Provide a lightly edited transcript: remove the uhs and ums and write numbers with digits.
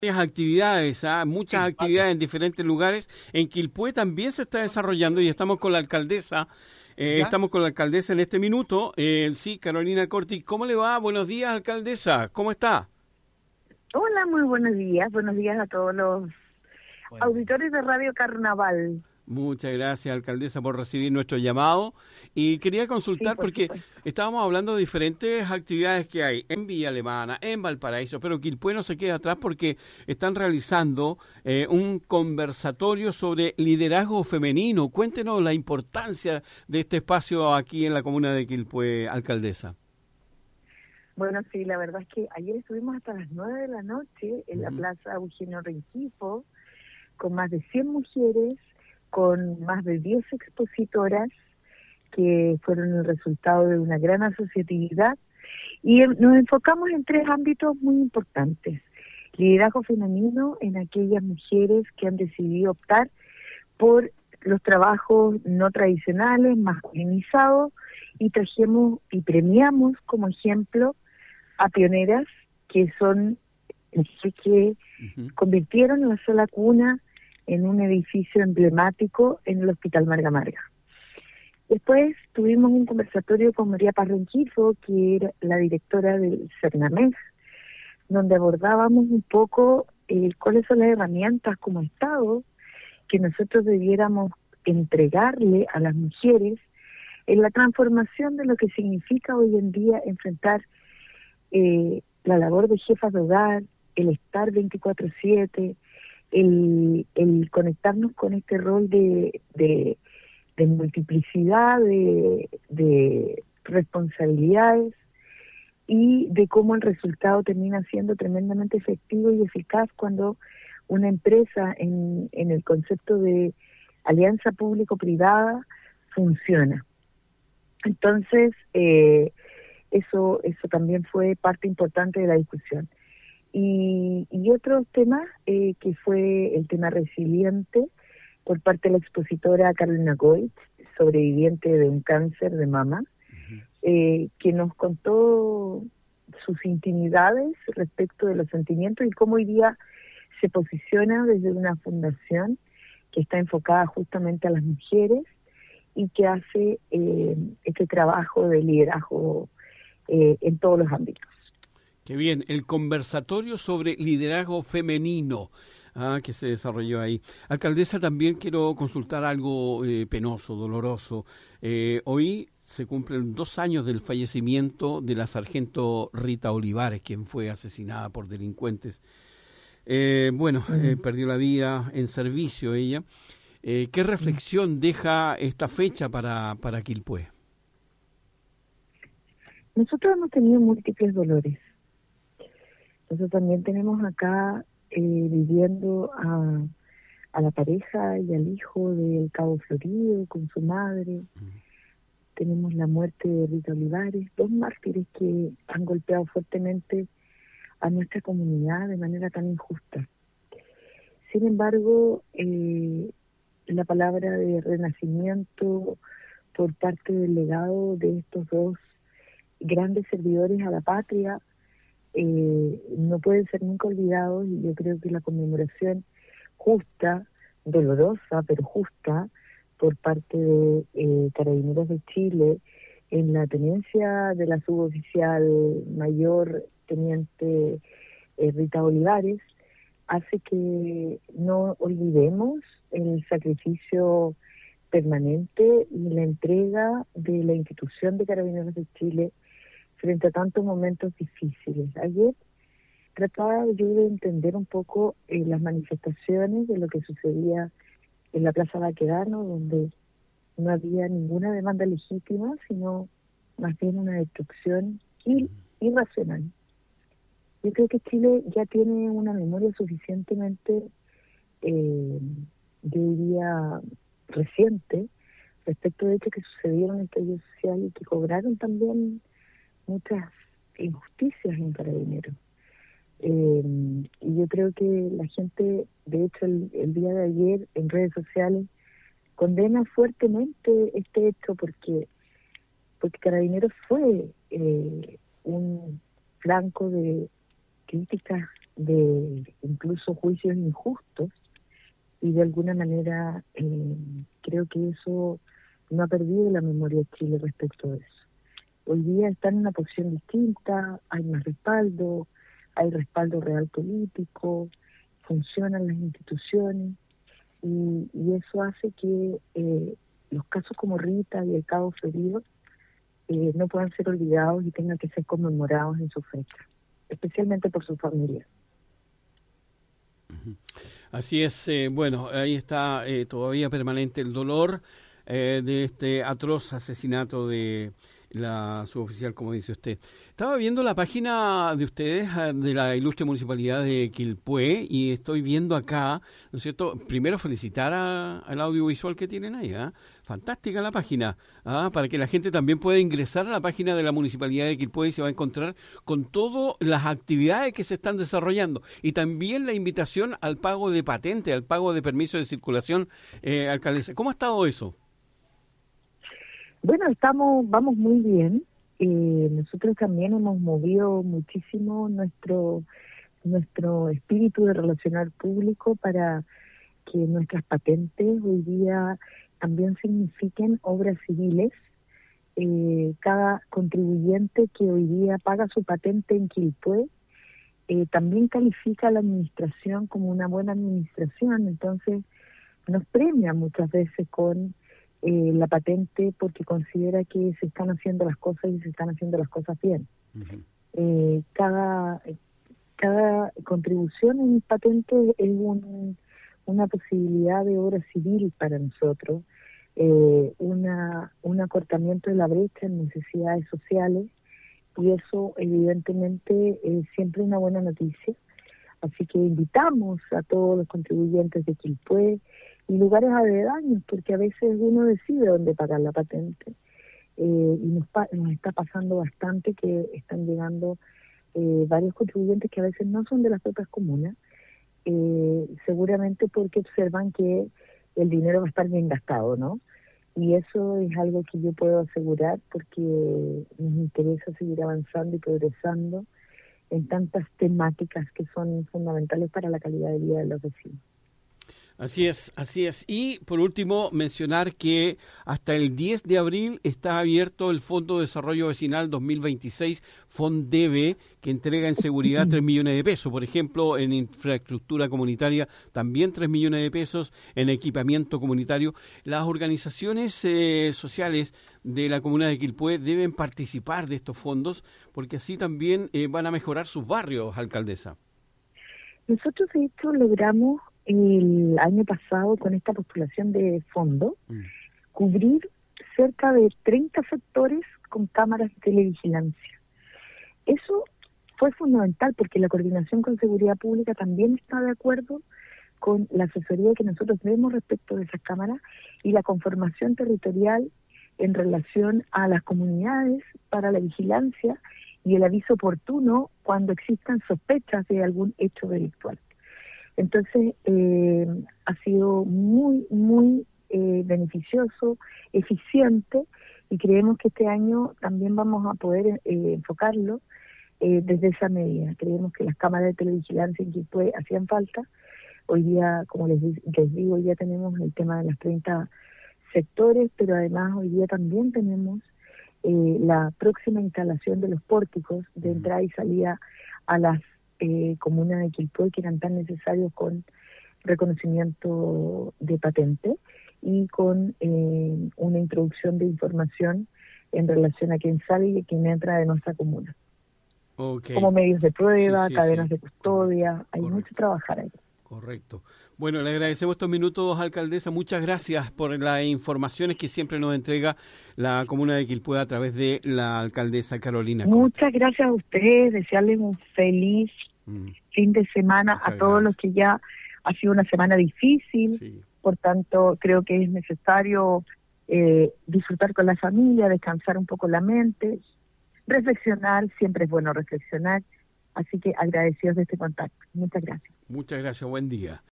Actividades, muchas Sí, actividades en diferentes lugares. En Quilpué también se está desarrollando y estamos con la alcaldesa. ¿ya? Estamos con la alcaldesa en este minuto. Sí, Carolina Corti. ¿Cómo le va? Buenos días, alcaldesa. ¿Cómo está? Hola, muy buenos días. Buenos días a todos los Buenos días. auditores de Radio Carnaval. Muchas gracias, alcaldesa, por recibir nuestro llamado. Y quería Sí, consultar por porque supuesto. estábamos hablando de diferentes actividades que hay en Villa Alemana, en Valparaíso, pero Quilpué no se queda atrás porque están realizando un conversatorio sobre liderazgo femenino. Cuéntenos la importancia de este espacio aquí en la comuna de Quilpué, alcaldesa. Bueno, sí, la verdad es que ayer estuvimos hasta las 9 de la noche en la Plaza Eugenio Rengifo con más de 100 mujeres, con más de 10 expositoras que fueron el resultado de una gran asociatividad y nos enfocamos en 3 ámbitos muy importantes. Liderazgo femenino en aquellas mujeres que han decidido optar por los trabajos no tradicionales, masculinizados, y trajimos y premiamos como ejemplo a pioneras que son que convirtieron la Sala Cuna en un edificio emblemático en el Hospital Marga Marga. Después tuvimos un conversatorio con María Paz Rengifo, que era la directora del CERNAMES, donde abordábamos un poco cuáles son las herramientas como Estado que nosotros debiéramos entregarle a las mujeres en la transformación de lo que significa hoy en día enfrentar la labor de jefas de hogar, el estar 24/7, el conectarnos con este rol de multiplicidad de responsabilidades y de cómo el resultado termina siendo tremendamente efectivo y eficaz cuando una empresa en el concepto de alianza público-privada funciona. Entonces, eso también fue parte importante de la discusión. Y otro tema que fue el tema resiliente por parte de la expositora Carolina Goich, sobreviviente de un cáncer de mama, que nos contó sus intimidades respecto de los sentimientos y cómo hoy día se posiciona desde una fundación que está enfocada justamente a las mujeres y que hace este trabajo de liderazgo en todos los ámbitos. Qué bien, el conversatorio sobre liderazgo femenino que se desarrolló ahí. Alcaldesa, también quiero consultar algo penoso, doloroso. Hoy se cumplen 2 años del fallecimiento de la sargento Rita Olivares, quien fue asesinada por delincuentes. Perdió la vida en servicio ella. ¿Qué reflexión deja esta fecha para Quilpué? Nosotros hemos tenido múltiples dolores. Nosotros también tenemos acá viviendo a la pareja y al hijo del Cabo Florido con su madre. Tenemos la muerte de Rita Olivares, 2 mártires que han golpeado fuertemente a nuestra comunidad de manera tan injusta. Sin embargo, la palabra de renacimiento por parte del legado de estos 2 grandes servidores a la patria no pueden ser nunca olvidados, y yo creo que la conmemoración justa, dolorosa pero justa, por parte de Carabineros de Chile, en la tenencia de la suboficial mayor teniente Rita Olivares, hace que no olvidemos el sacrificio permanente y la entrega de la institución de Carabineros de Chile frente a tantos momentos difíciles. Ayer trataba yo de entender un poco las manifestaciones de lo que sucedía en la Plaza Baquedano, donde no había ninguna demanda legítima, sino más bien una destrucción irracional. Yo creo que Chile ya tiene una memoria suficientemente, yo diría, reciente, respecto de hechos que sucedieron en estallido social y que cobraron también muchas injusticias en Carabineros. Y yo creo que la gente, de hecho, el día de ayer en redes sociales condena fuertemente este hecho porque Carabineros fue un blanco de críticas de incluso juicios injustos, y de alguna manera creo que eso no ha perdido la memoria de Chile respecto de eso. Hoy día está en una posición distinta, hay más respaldo, hay respaldo real político, funcionan las instituciones, y eso hace que los casos como Rita y el cabo Ferido no puedan ser olvidados y tengan que ser conmemorados en su fecha, especialmente por su familia. Así es, bueno, ahí está todavía permanente el dolor de este atroz asesinato de la suboficial, como dice usted. Estaba viendo la página de ustedes, de la ilustre municipalidad de Quilpué, y estoy viendo acá, ¿no es cierto? Primero felicitar al audiovisual que tienen ahí, ¿eh? Fantástica la página, para que la gente también pueda ingresar a la página de la municipalidad de Quilpué y se va a encontrar con todas las actividades que se están desarrollando, y también la invitación al pago de patente, al pago de permiso de circulación, alcaldesa. ¿Cómo ha estado eso? Bueno, vamos muy bien. Nosotros también hemos movido muchísimo nuestro espíritu de relacionar público para que nuestras patentes hoy día también signifiquen obras civiles. Cada contribuyente que hoy día paga su patente en Quilpué también califica a la administración como una buena administración, entonces nos premia muchas veces con la patente porque considera que se están haciendo las cosas y se están haciendo las cosas bien. Uh-huh. Cada contribución en patente es una posibilidad de obra civil para nosotros, un acortamiento de la brecha en necesidades sociales, y eso evidentemente es siempre una buena noticia. Así que invitamos a todos los contribuyentes de Quilpué y lugares aledaños, porque a veces uno decide dónde pagar la patente. Y nos está pasando bastante que están llegando varios contribuyentes que a veces no son de las propias comunas, seguramente porque observan que el dinero va a estar bien gastado, ¿no? Y eso es algo que yo puedo asegurar porque nos interesa seguir avanzando y progresando en tantas temáticas que son fundamentales para la calidad de vida de los vecinos. Así es, así es. Y por último, mencionar que hasta el 10 de abril está abierto el Fondo de Desarrollo Vecinal 2026, FONDEVE, que entrega en seguridad 3 millones de pesos. Por ejemplo, en infraestructura comunitaria también 3 millones de pesos, en equipamiento comunitario. Las organizaciones sociales de la comuna de Quilpué deben participar de estos fondos porque así también van a mejorar sus barrios, alcaldesa. Nosotros, de hecho, logramos el año pasado, con esta postulación de fondo, cubrir cerca de 30 sectores con cámaras de televigilancia. Eso fue fundamental porque la coordinación con seguridad pública también está de acuerdo con la asesoría que nosotros vemos respecto de esas cámaras y la conformación territorial en relación a las comunidades para la vigilancia y el aviso oportuno cuando existan sospechas de algún hecho delictual. Entonces, ha sido muy, muy beneficioso, eficiente, y creemos que este año también vamos a poder enfocarlo desde esa medida. Creemos que las cámaras de televigilancia en Quilpué hacían falta. Hoy día, como les digo, ya tenemos el tema de los 30 sectores, pero además hoy día también tenemos la próxima instalación de los pórticos de entrada y salida a las comunas de Quilpué, que eran tan necesarios con reconocimiento de patente y con una introducción de información en relación a quién sale y a quién entra de nuestra comuna. Okay. Como medios de prueba, cadenas de custodia, hay mucho que trabajar ahí. Correcto. Bueno, le agradecemos estos minutos, alcaldesa. Muchas gracias por las informaciones que siempre nos entrega la comuna de Quilpué a través de la alcaldesa Carolina Costa. Muchas gracias a ustedes, desearles un feliz fin de semana. Muchas a todos gracias. Los que ya ha sido una semana difícil, sí. Por tanto creo que es necesario disfrutar con la familia, descansar un poco la mente, reflexionar, siempre es bueno reflexionar, así que agradecidos de este contacto. Muchas gracias. Muchas gracias, buen día.